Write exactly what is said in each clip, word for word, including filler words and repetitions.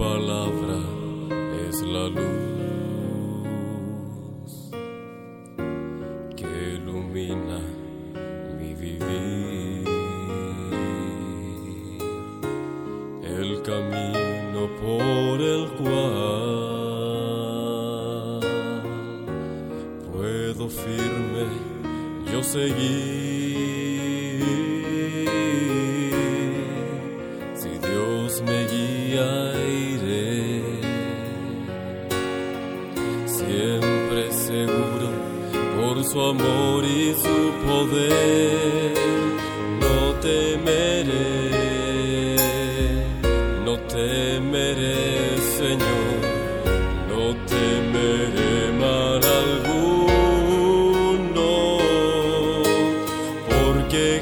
palabra es la luz que ilumina mi vivir, el camino por el cual puedo firme yo seguir. Si Dios me guía, iré siempre seguro por su amor y su poder. No temeré, no temeré, Señor, no temeré mal alguno, porque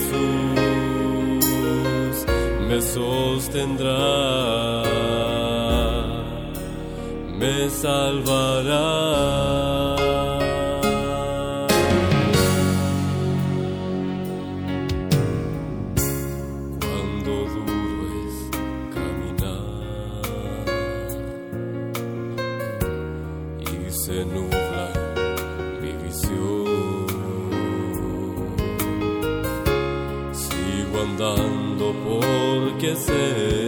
Jesús me sostendrá, me salvará. Se nubla mi visión, sigo andando porque sé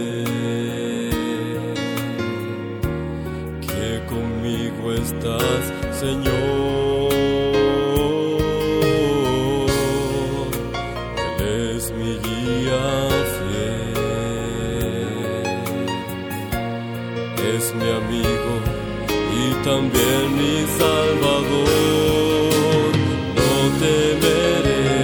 que conmigo estás, Señor. Él es mi guía fiel, es mi amigo y también mi Salvador. No temeré,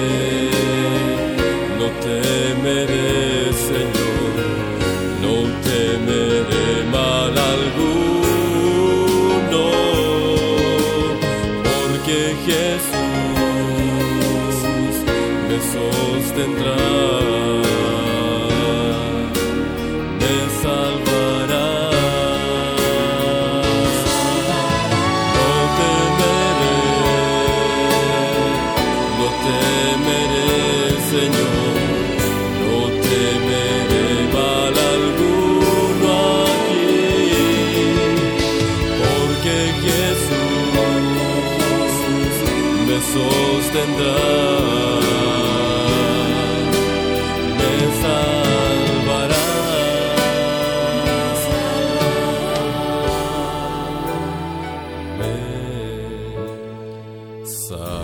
no temeré, Señor, no temeré mal alguno, porque Jesús me sostendrá, me salvará. Señor, no temeré mal alguno aquí, porque Jesús me sostendrá, me salvará, me salvará.